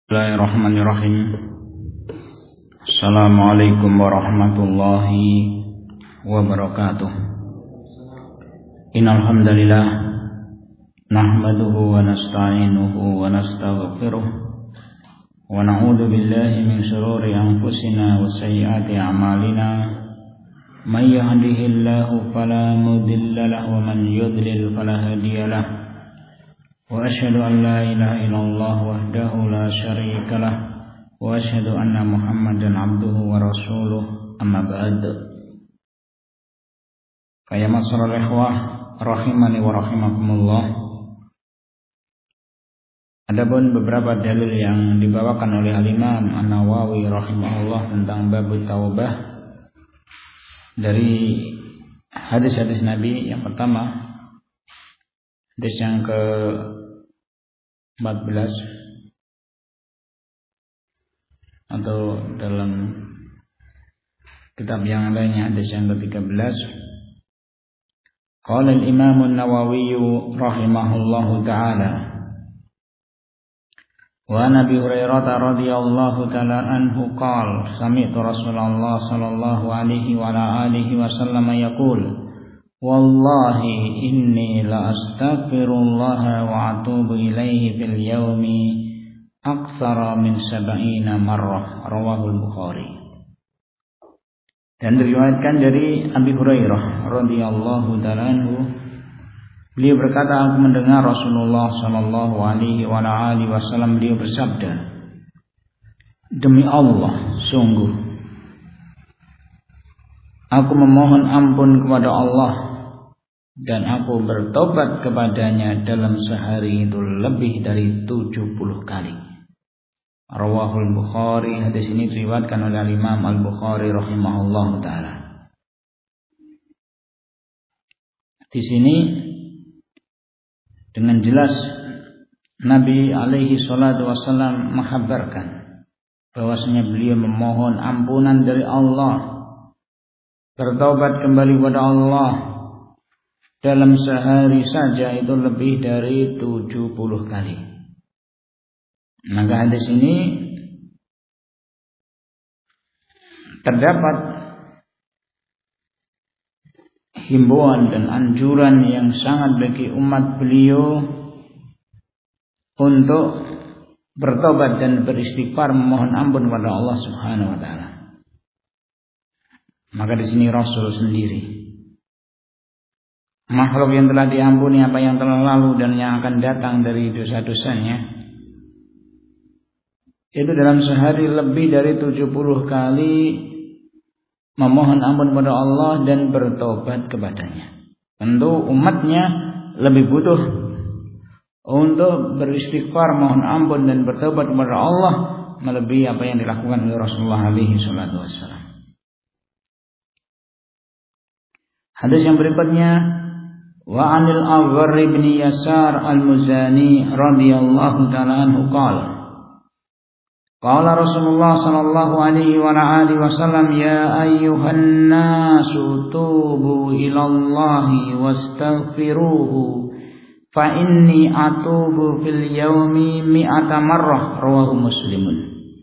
Bismillahirrahmanirrahim. Assalamualaikum warahmatullahi wabarakatuh. Innal hamdalillah nahmaduhu wa nasta'inuhu wa nastaghfiruh wa na'udzu billahi min shururi anfusina wa sayyiati a'malina. May yahdihillahu fala mudilla lahu wa man yudlil fala hadiya lahu. Wa asyhadu an la ilaha illallah wahdahu la syarika lah wa asyhadu anna Muhammadan abduhu wa rasuluh, amma ba'd. Fa ya masral ikhwah rahimani wa rahimakumullah. Adapun beberapa dalil yang dibawakan oleh Al-Imam An-Nawawi rahimahullah tentang bab taubah dari hadis-hadis Nabi. Yang pertama, hadis yang ke-14 atau dalam kitab yang lainnya hadis yang ke-13. Qala al-Imam An-Nawawi rahimahullahu ta'ala wa Nabi Hurairah radhiyallahu ta'ala anhu qala sami'tu Rasulullah sallallahu alaihi wa alihi wasallam yaqul wallahi inni la astaghfirullah wa atubu ilaihi fil yaumi aktsara min 70 marrah, rawahul Bukhari. Dan diriwayatkan dari Abi Hurairah radhiyallahu ta'ala anhu, beliau berkata, aku mendengar Rasulullah sallallahu alaihi wa alihi wasallam beliau bersabda, demi Allah, sungguh aku memohon ampun kepada Allah dan aku bertobat kepadanya dalam sehari itu lebih dari 70 kali. Rawahul Bukhari. Hadis ini diriwayatkan oleh Imam Al-Bukhari rahimahullahu taala. Di sini dengan jelas Nabi alaihi salatu wasallam menghabarkan bahwasanya beliau memohon ampunan dari Allah, bertaubat kembali kepada Allah dalam sehari saja itu lebih dari 70 kali. Maka hadis ini terdapat himbauan dan anjuran yang sangat bagi umat beliau untuk bertobat dan beristighfar, memohon ampun kepada Allah Subhanahu wa taala. Maka di sini Rasul sendiri, makhluk yang telah diampuni apa yang telah lalu dan yang akan datang dari dosa-dosanya, itu dalam sehari lebih dari 70 kali memohon ampun kepada Allah dan bertobat kepadanya. Tentu umatnya lebih butuh untuk beristighfar, mohon ampun dan bertobat kepada Allah melebihi apa yang dilakukan oleh Rasulullah alaihi salatu wassalam. Hadis yang berikutnya, wa 'anil Agharr bin Yasar al-Muzani radhiyallahu ta'ala anhu qala qala Rasulullah sallallahu alaihi wa alihi wasallam ya ayyuhan nasu tubu ilallahi wastaghfiruhu fa inni atubu fil yaumi mi'ata marrah, rawahu Muslimun.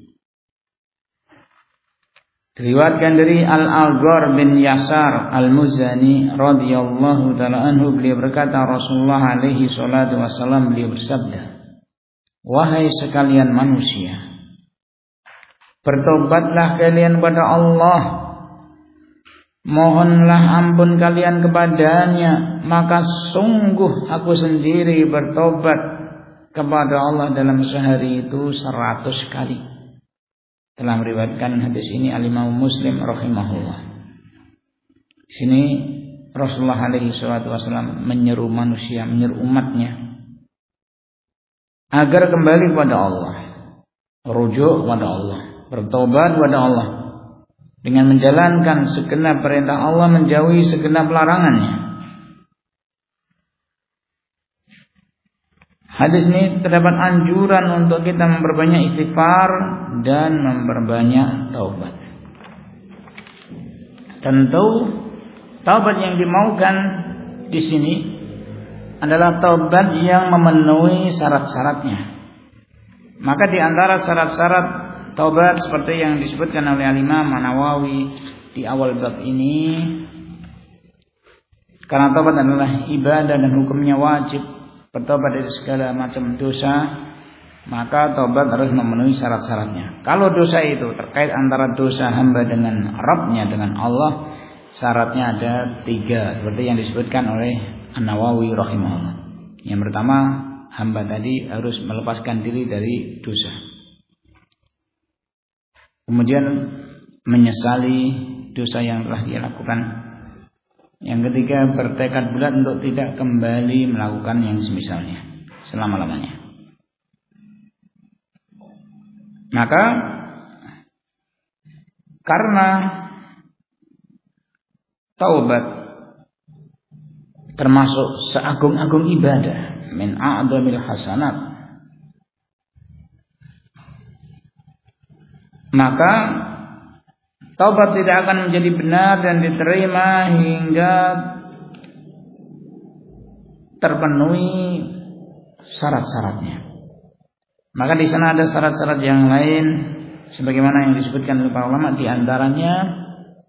Diriwayatkan dari Al-Agharr bin Yasar Al-Muzani radhiyallahu ta'ala anhu, beliau berkata, Rasulullah alaihi salatu wasallam beliau bersabda, wahai sekalian manusia, bertobatlah kalian kepada Allah, mohonlah ampun kalian kepadanya, maka sungguh aku sendiri bertobat kepada Allah dalam sehari itu 100 kali. Telah meriwayatkan hadis ini Al-Imam Muslim rahimahullah. Di sini Rasulullah alaihi salatu wasallam menyeru manusia, menyeru umatnya agar kembali kepada Allah, rujuk kepada Allah, bertobat kepada Allah dengan menjalankan segenap perintah Allah, menjauhi segenap larangannya. Hadis ini terdapat anjuran untuk kita memperbanyak istighfar dan memperbanyak taubat. Tentu taubat yang dimaukan di sini adalah taubat yang memenuhi syarat-syaratnya. Maka di antara syarat-syarat taubat seperti yang disebutkan oleh Imam Nawawi di awal bab ini, karena taubat adalah ibadah dan hukumnya wajib bertobat dari segala macam dosa, maka taubat harus memenuhi syarat-syaratnya. Kalau dosa itu terkait antara dosa hamba dengan Rabbnya, dengan Allah, syaratnya ada 3 seperti yang disebutkan oleh An-Nawawi rahimahullah. Yang pertama, hamba tadi harus melepaskan diri dari dosa. Kemudian menyesali dosa yang telah dia lakukan. Yang ketiga, bertekad bulat untuk tidak kembali melakukan yang semisalnya selama-lamanya. Maka karena taubat termasuk seagung-agung ibadah, min a'dhamil hasanat, maka taubat tidak akan menjadi benar dan diterima hingga terpenuhi syarat-syaratnya. Maka di sana ada syarat-syarat yang lain sebagaimana yang disebutkan oleh para ulama, di antaranya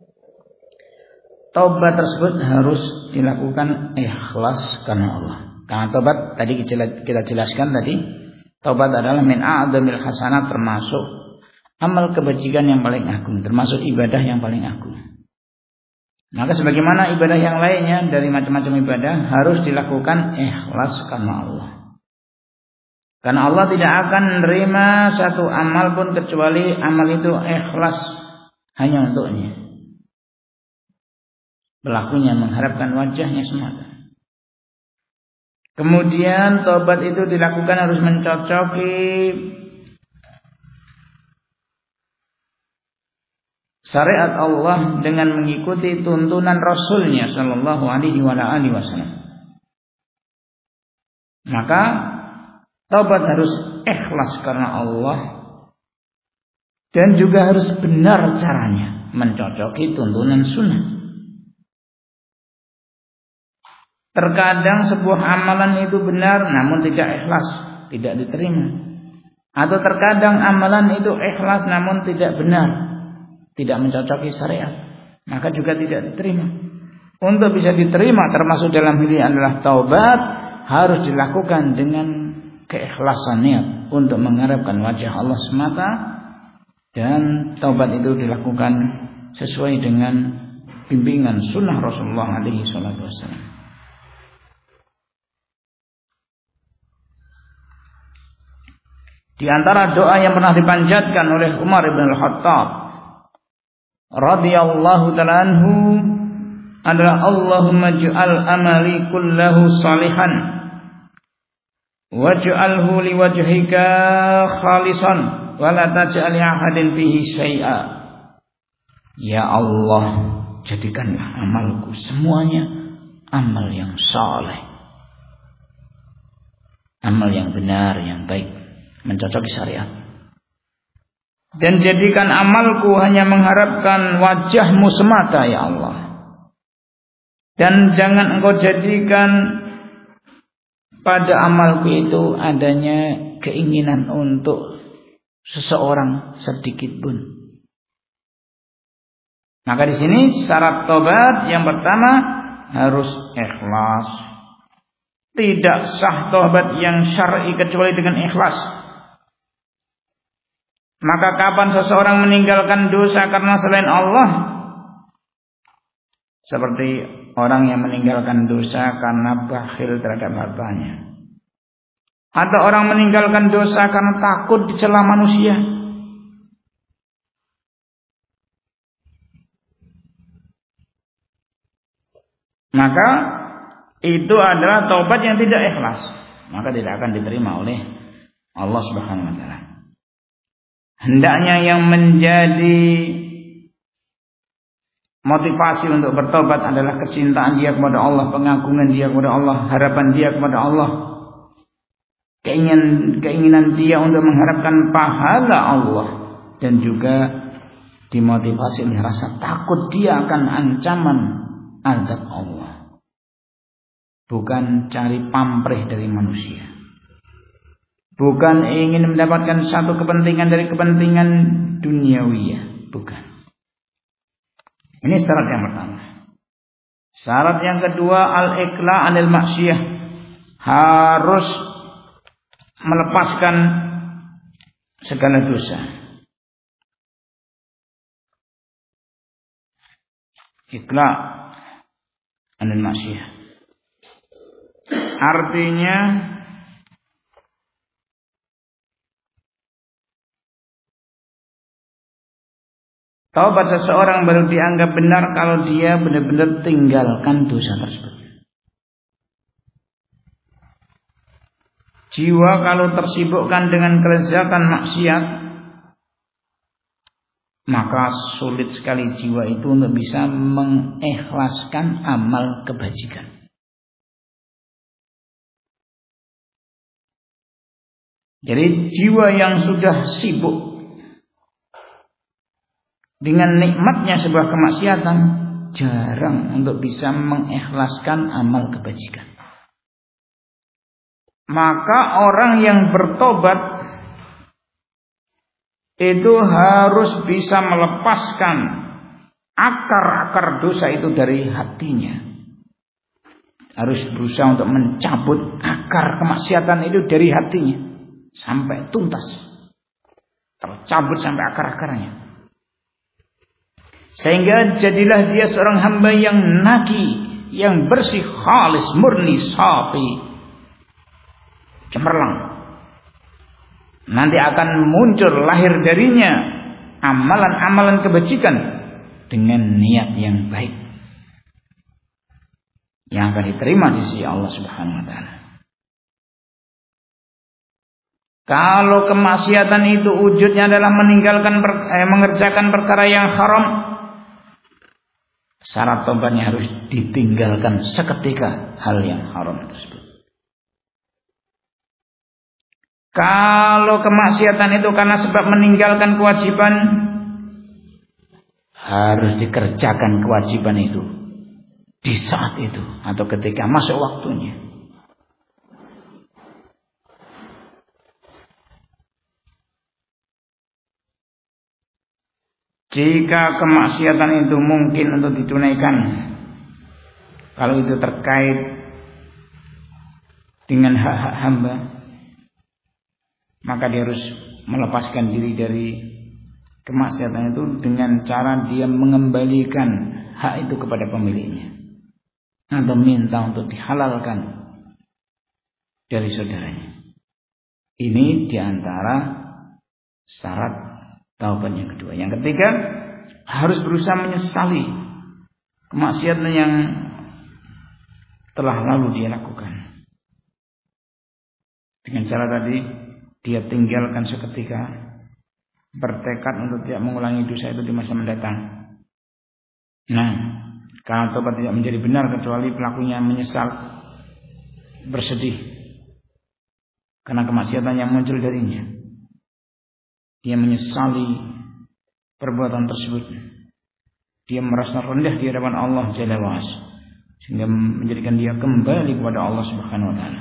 taubat tersebut harus dilakukan ikhlas karena Allah. Karena taubat tadi kita jelaskan tadi, taubat adalah min a'dhamil hasanat, termasuk amal kebajikan yang paling agung, termasuk ibadah yang paling agung. Maka sebagaimana ibadah yang lainnya dari macam-macam ibadah harus dilakukan ikhlas karena Allah. Karena Allah tidak akan menerima satu amal pun kecuali amal itu ikhlas hanya untuknya. Pelakunya mengharapkan wajahnya semata. Kemudian taubat itu dilakukan harus mencocoki syariat Allah dengan mengikuti tuntunan Rasulnya Shallallahu Alaihi Wasallam. Maka taubat harus ikhlas karena Allah dan juga harus benar caranya, mencocoki tuntunan sunnah. Terkadang sebuah amalan itu benar namun tidak ikhlas, tidak diterima. Atau terkadang amalan itu ikhlas namun tidak benar, tidak mencocoki syariat, maka juga tidak diterima. Untuk bisa diterima termasuk dalam hal ini adalah taubat harus dilakukan dengan keikhlasan niat untuk mengharapkan wajah Allah semata, dan taubat itu dilakukan sesuai dengan bimbingan sunnah Rasulullah alaihi salatu wassalam. Di antara doa yang pernah dipanjatkan oleh Umar bin Al-Khattab radhiyallahu ta'ala anhu adalah Allahumma ij'al amali kullahu salihan waj'alhu liwajhika khalisan wa la taj'al li ahadin fihi syai'a. Ya Allah, jadikanlah amalku semuanya amal yang saleh, amal yang benar, yang baik, mencocoki syariat. Dan jadikan amalku hanya mengharapkan wajahmu semata ya Allah. Dan jangan engkau jadikan pada amalku itu adanya keinginan untuk seseorang sedikit pun. Maka di sini syarat tobat yang pertama harus ikhlas. Tidak sah tobat yang syar'i kecuali dengan ikhlas. Maka kapan seseorang meninggalkan dosa karena selain Allah, seperti orang yang meninggalkan dosa karena bakhil terhadap hartanya, atau orang meninggalkan dosa karena takut dicela manusia, maka itu adalah taubat yang tidak ikhlas, maka tidak akan diterima oleh Allah Subhanahu wa taala. Hendaknya yang menjadi motivasi untuk bertobat adalah kecintaan dia kepada Allah, pengagungan dia kepada Allah, harapan dia kepada Allah, keinginan dia untuk mengharapkan pahala Allah, dan juga dimotivasi oleh rasa takut dia akan ancaman azab Allah, bukan cari pamrih dari manusia. bukan ingin mendapatkan satu kepentingan dari kepentingan duniawiyah, bukan. Ini syarat yang pertama. Syarat yang kedua, al-iqla' 'anil maksiyah, harus melepaskan segala dosa. Iqla' 'anil maksiyah artinya taubat seseorang baru dianggap benar kalau dia benar-benar tinggalkan dosa tersebut. Jiwa kalau tersibukkan dengan kelezatan maksiat, maka sulit sekali jiwa itu untuk bisa mengikhlaskan amal kebajikan. Jadi jiwa yang sudah sibuk dengan nikmatnya sebuah kemaksiatan, jarang untuk bisa mengikhlaskan amal kebajikan. Maka orang yang bertobat itu harus bisa melepaskan akar-akar dosa itu dari hatinya. Harus berusaha untuk mencabut akar kemaksiatan itu dari hatinya sampai tuntas, tercabut sampai akar-akarnya. Sehingga jadilah dia seorang hamba yang naqi, yang bersih, khalis, murni, safi, cemerlang. Nanti akan muncul lahir darinya amalan-amalan kebajikan dengan niat yang baik, yang akan diterima di sisi Allah Subhanahu wa taala. Kalau kemaksiatan itu wujudnya adalah mengerjakan perkara yang haram, syarat tobatnya harus ditinggalkan seketika hal yang haram tersebut. Kalau kemaksiatan itu karena sebab meninggalkan kewajiban, harus dikerjakan kewajiban itu di saat itu atau ketika masuk waktunya. Jika kemaksiatan itu mungkin untuk ditunaikan, kalau itu terkait dengan hak-hak hamba, maka dia harus melepaskan diri dari kemaksiatan itu dengan cara dia mengembalikan hak itu kepada pemiliknya, atau minta untuk dihalalkan dari saudaranya. Ini diantara syarat taubat yang kedua. Yang ketiga, harus berusaha menyesali kemaksiatan yang telah lalu dia lakukan. Dengan cara tadi, dia tinggalkan seketika, bertekad untuk tidak mengulangi dosa itu di masa mendatang. Nah, karena taubat tidak menjadi benar kecuali pelakunya menyesal, bersedih karena kemaksiatan yang muncul darinya. Dia menyesali perbuatan tersebut. Dia merasa rendah di hadapan Allah Jalla wa Ala, sehingga menjadikan dia kembali kepada Allah Subhanahu wa taala.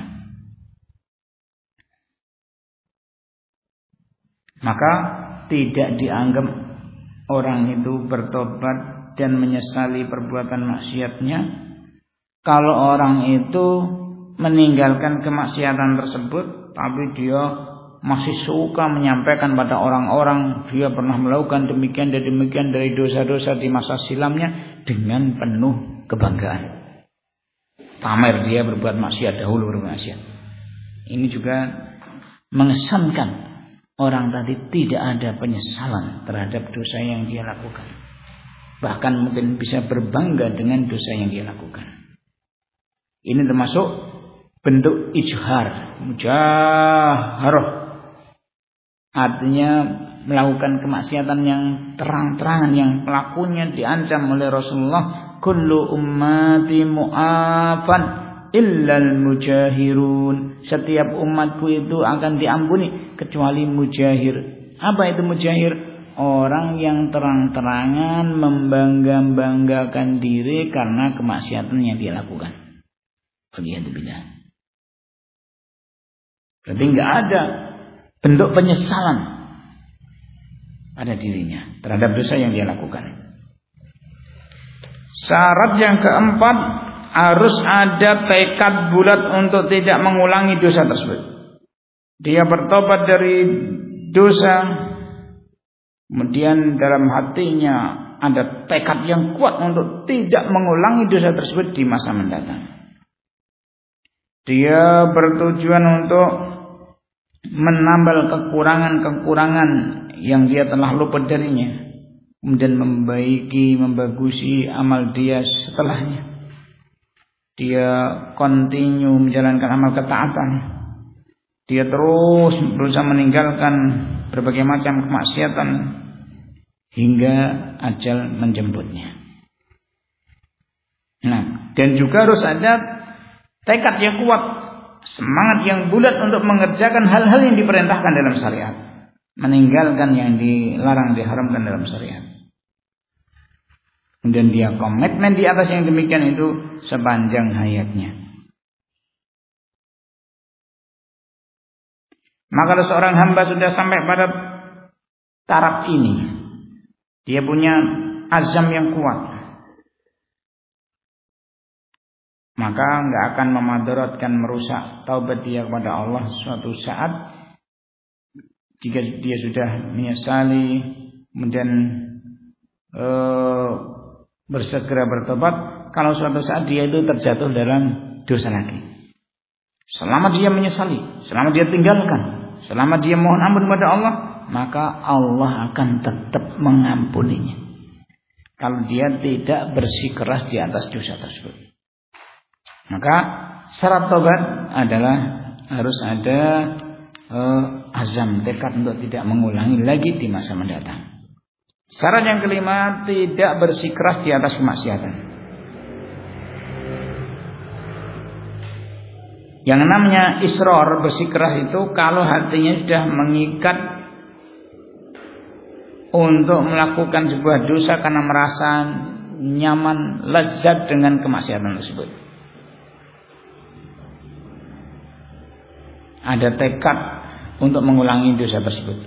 Maka tidak dianggap orang itu bertobat dan menyesali perbuatan maksiatnya kalau orang itu meninggalkan kemaksiatan tersebut, tapi dia masih suka menyampaikan pada orang-orang dia pernah melakukan demikian dan demikian dari dosa-dosa di masa silamnya dengan penuh kebanggaan. Pamer dia berbuat maksiat, dahulu berbuat maksiat. Ini juga mengesankan orang tadi tidak ada penyesalan terhadap dosa yang dia lakukan. Bahkan mungkin bisa berbangga dengan dosa yang dia lakukan. Ini termasuk bentuk ijhar, mujaharah. Artinya melakukan kemaksiatan yang terang-terangan, yang pelakunya diancam oleh Rasulullah, kullu ummati mu'afan illal mujahirun. Setiap umatku itu akan diampuni kecuali mujahir. Apa itu mujahir? Orang yang terang-terangan membangga-banggakan diri karena kemaksiatan yang dia lakukan. Waliyadzubillah. Berarti enggak ada bentuk penyesalan pada dirinya terhadap dosa yang dia lakukan. Syarat yang keempat, harus ada tekad bulat untuk tidak mengulangi dosa tersebut. Dia bertobat dari dosa, kemudian dalam hatinya ada tekad yang kuat untuk tidak mengulangi dosa tersebut di masa mendatang. Dia bertujuan untuk menambal kekurangan-kekurangan yang dia telah luput darinya, kemudian membagusi amal dia setelahnya. Dia continue menjalankan amal ketaatan. Dia terus berusaha meninggalkan berbagai macam kemaksiatan hingga ajal menjemputnya. Nah, dan juga harus ada tekad yang kuat, semangat yang bulat untuk mengerjakan hal-hal yang diperintahkan dalam syariat, meninggalkan yang dilarang, diharamkan dalam syariat. Dan dia komitmen di atas yang demikian itu sepanjang hayatnya. Maka kalau seorang hamba sudah sampai pada taraf ini, dia punya azam yang kuat, maka enggak akan memadaratkan, merusak taubat dia kepada Allah suatu saat. Jika dia sudah menyesali, kemudian bersegera bertobat, kalau suatu saat dia itu terjatuh dalam dosa lagi, selama dia menyesali, selama dia tinggalkan, selama dia mohon ampun kepada Allah, maka Allah akan tetap mengampuninya kalau dia tidak bersikeras di atas dosa tersebut. Maka syarat tobat adalah harus ada azam, tekad untuk tidak mengulangi lagi di masa mendatang. Syarat yang kelima, tidak bersikeras di atas kemaksiatan. Yang namanya israr, bersikeras itu kalau hatinya sudah mengikat untuk melakukan sebuah dosa karena merasa nyaman, lezat dengan kemaksiatan tersebut. Ada tekad untuk mengulangi dosa tersebut,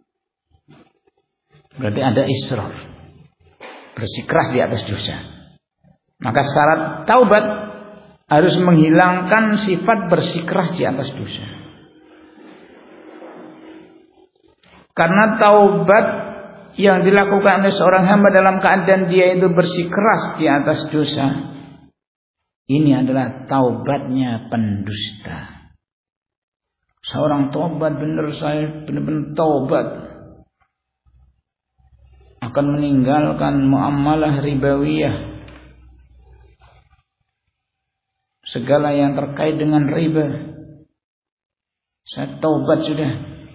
berarti ada israr, bersikeras di atas dosa. Maka syarat taubat harus menghilangkan sifat bersikeras di atas dosa. Karena taubat yang dilakukan oleh seorang hamba dalam keadaan dia itu bersikeras di atas dosa, ini adalah taubatnya pendusta. Seorang taubat benar, saya benar-benar taubat, akan meninggalkan muamalah ribawiyah, segala yang terkait dengan riba. Saya taubat sudah.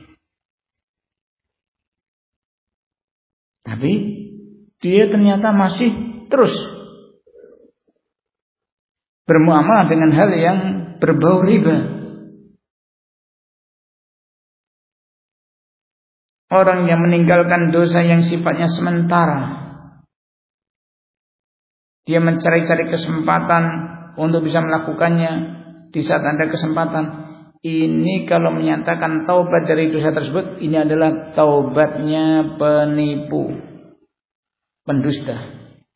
Tapi dia ternyata masih terus bermuamalah dengan hal yang berbau riba. Orang yang meninggalkan dosa yang sifatnya sementara, dia mencari-cari kesempatan untuk bisa melakukannya di saat ada kesempatan. Ini kalau menyatakan taubat dari dosa tersebut, ini adalah taubatnya penipu, pendusta.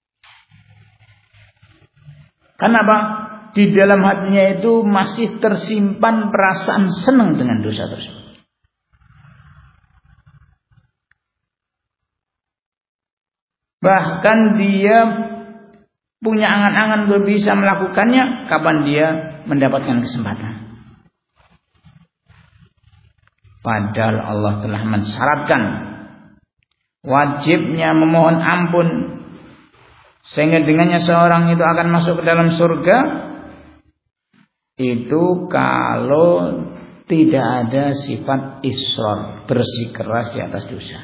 Kenapa? Di dalam hatinya itu masih tersimpan perasaan senang dengan dosa tersebut. Bahkan dia punya angan-angan untuk bisa melakukannya kapan dia mendapatkan kesempatan. Padahal Allah telah mensyaratkan wajibnya memohon ampun, sehingga dengannya seorang itu akan masuk ke dalam surga, itu kalau tidak ada sifat israr, bersikeras di atas dosa,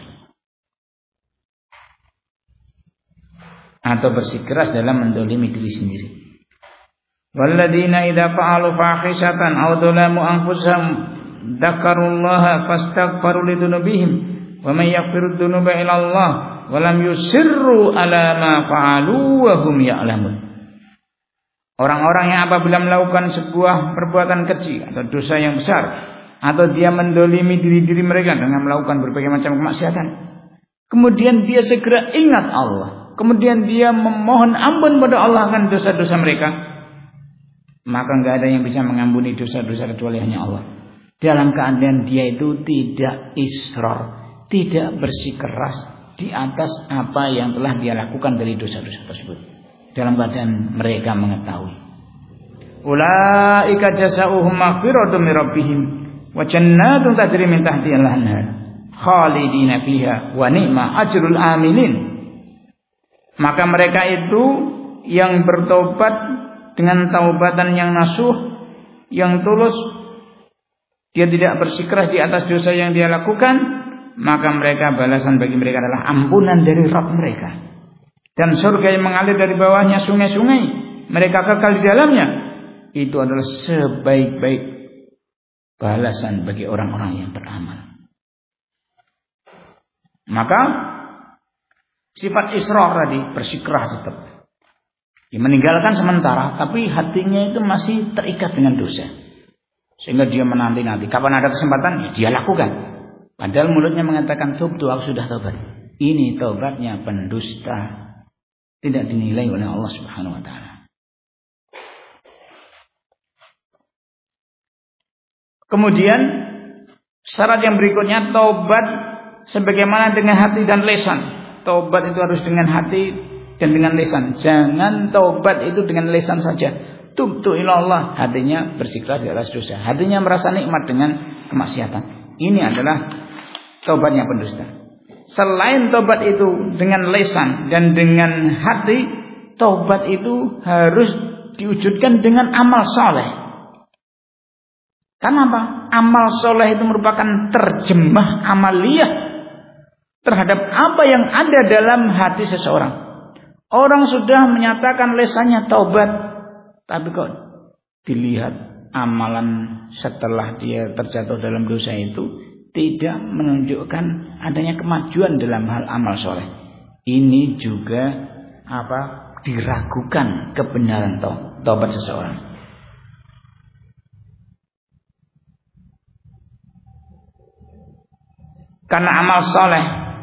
atau bersikeras dalam mendolimi diri sendiri. Walladzina idza fa'alu fahishatan aw dzalamu anfusahum dzakarullaha fastaghfaru lidzunubihim wa may yaghfiru dzunuba illa Allah wa lam yusirru ala ma fa'alu wa hum ya'lamun. Orang-orang yang apabila melakukan sebuah perbuatan keji atau dosa yang besar, atau dia mendolimi diri mereka dengan melakukan berbagai macam kemaksiatan, kemudian dia segera ingat Allah, kemudian dia memohon ampun pada Allah akan dosa-dosa mereka, maka enggak ada yang bisa mengampuni dosa-dosa kecuali hanya Allah. Dalam keadaan dia itu tidak israr, tidak bersikeras di atas apa yang telah dia lakukan dari dosa-dosa tersebut, dalam keadaan mereka mengetahui. Ulaika jazaohum maghfiratun min rabbihim wa jannatun tajri min tahtiha al-anhar khalidina fiha wa ni'ma ajrul amilin. Maka mereka itu yang bertobat dengan taubatan yang nasuh, yang tulus, dia tidak bersikeras di atas dosa yang dia lakukan, maka mereka balasan bagi mereka adalah ampunan dari Rabb mereka dan surga yang mengalir dari bawahnya sungai-sungai, mereka kekal di dalamnya. Itu adalah sebaik-baik balasan bagi orang-orang yang beramal. Maka sifat israr tadi, bersikeras tetap, dia meninggalkan sementara, tapi hatinya itu masih terikat dengan dosa, sehingga dia menanti-nanti kapan ada kesempatan ya dia lakukan. Padahal mulutnya mengatakan tubtu, aku sudah taubat. Ini taubatnya pendusta, tidak dinilai oleh Allah Subhanahu wa taala. Kemudian syarat yang berikutnya, taubat sebagaimana dengan hati dan lisan. Taubat itu harus dengan hati dan dengan lisan. Jangan taubat itu dengan lisan saja. Tubtu ilallah, hatinya bersikeras di atas dosa, hatinya merasa nikmat dengan kemaksiatan. Ini adalah taubatnya pendusta. Selain taubat itu dengan lisan dan dengan hati, taubat itu harus diwujudkan dengan amal soleh. Karena apa? Amal soleh itu merupakan terjemah amaliyah terhadap apa yang ada dalam hati seseorang. Orang sudah menyatakan lisannya taubat, tapi kok dilihat amalan setelah dia terjatuh dalam dosa itu tidak menunjukkan adanya kemajuan dalam hal amal soleh. Ini juga diragukan kebenaran taubat seseorang. Karena amal soleh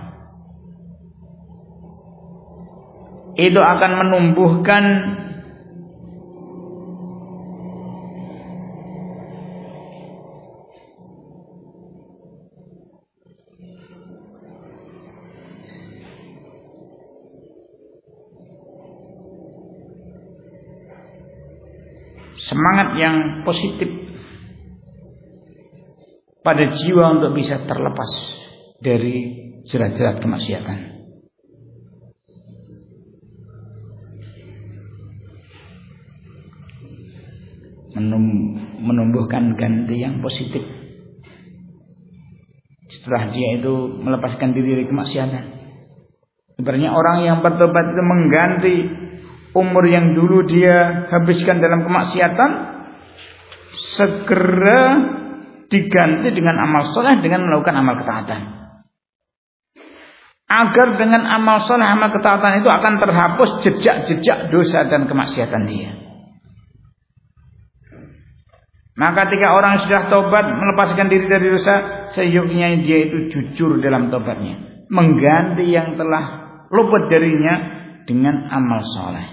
itu akan menumbuhkan semangat yang positif pada jiwa untuk bisa terlepas dari jerat-jerat kemaksiatan. Menumbuhkan ganti yang positif setelah dia itu melepaskan diri dari kemaksiatan. Sebenarnya orang yang bertobat itu mengganti umur yang dulu dia habiskan dalam kemaksiatan, segera diganti dengan amal soleh, dengan melakukan amal ketaatan. Agar dengan amal soleh, amal ketaatan itu akan terhapus jejak-jejak dosa dan kemaksiatan dia. Maka ketika orang sudah tobat, melepaskan diri dari dosa, seyogyanya dia itu jujur dalam tobatnya, mengganti yang telah luput darinya dengan amal soleh.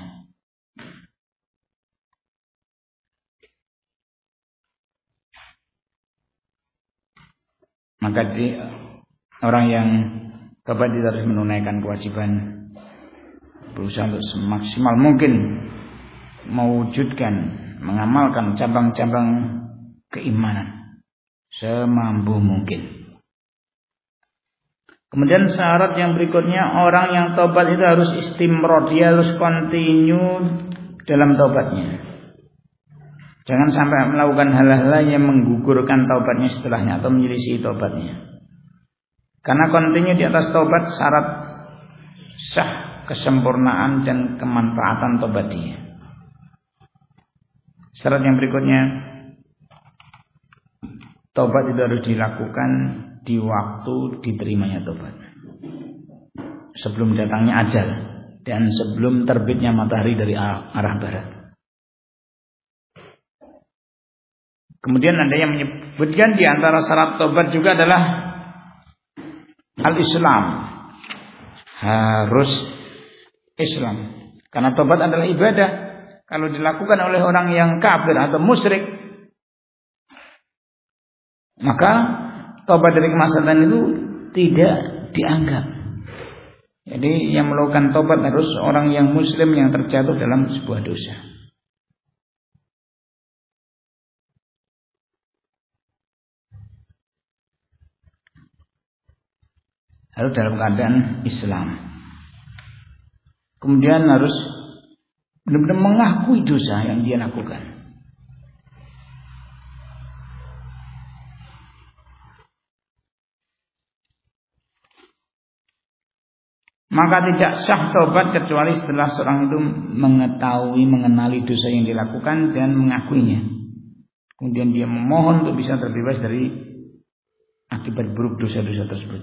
Maka orang yang tobat itu harus menunaikan kewajiban, berusaha untuk semaksimal mungkin mewujudkan, mengamalkan cabang-cabang keimanan semampu mungkin. Kemudian syarat yang berikutnya, orang yang tobat itu harus istimror, dia harus continue dalam tobatnya. Jangan sampai melakukan hal-hal yang menggugurkan taubatnya setelahnya atau menyelisih taubatnya. Karena continue di atas taubat syarat sah, kesempurnaan dan kemanfaatan taubat dia. Syarat yang berikutnya, taubat itu harus dilakukan di waktu diterimanya taubat, sebelum datangnya ajal dan sebelum terbitnya matahari dari arah barat. Kemudian ada yang menyebutkan di antara syarat tobat juga adalah al-Islam. Harus Islam. Karena tobat adalah ibadah. Kalau dilakukan oleh orang yang kafir atau musyrik, maka tobat dari kemaksiatan itu tidak dianggap. Jadi yang melakukan tobat harus orang yang muslim yang terjatuh dalam sebuah dosa. Harus dalam keadaan Islam. Kemudian harus benar-benar mengakui dosa yang dia lakukan. Maka tidak sah tobat kecuali setelah seorang itu mengetahui, mengenali dosa yang dilakukan dan mengakuinya. Kemudian dia memohon untuk bisa terbebas dari akibat buruk dosa-dosa tersebut.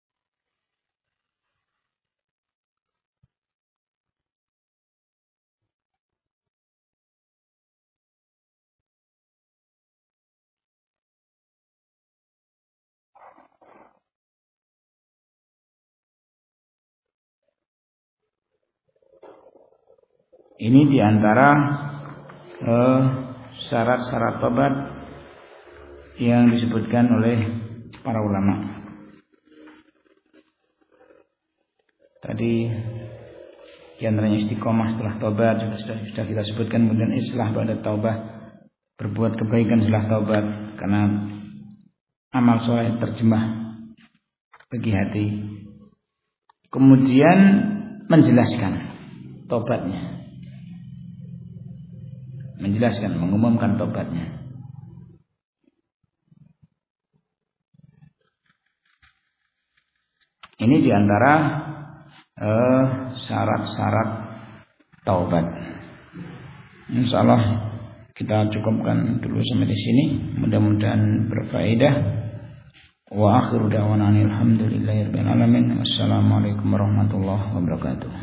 Ini diantara syarat-syarat tobat yang disebutkan oleh para ulama. Tadi diantaranya istiqomah setelah tobat sudah kita sebutkan, kemudian islah pada taubat, berbuat kebaikan setelah taubat, karena amal soleh terjemah bagi hati. Kemudian menjelaskan tobatnya. Menjelaskan, mengumumkan tobatnya. Ini diantara syarat-syarat taubat. Insyaallah kita cukupkan dulu sampai di sini. Mudah-mudahan berfaedah. Wa akhiru da'wana alhamdulillahirabbil alamin. Wassalamualaikum warahmatullahi wabarakatuh.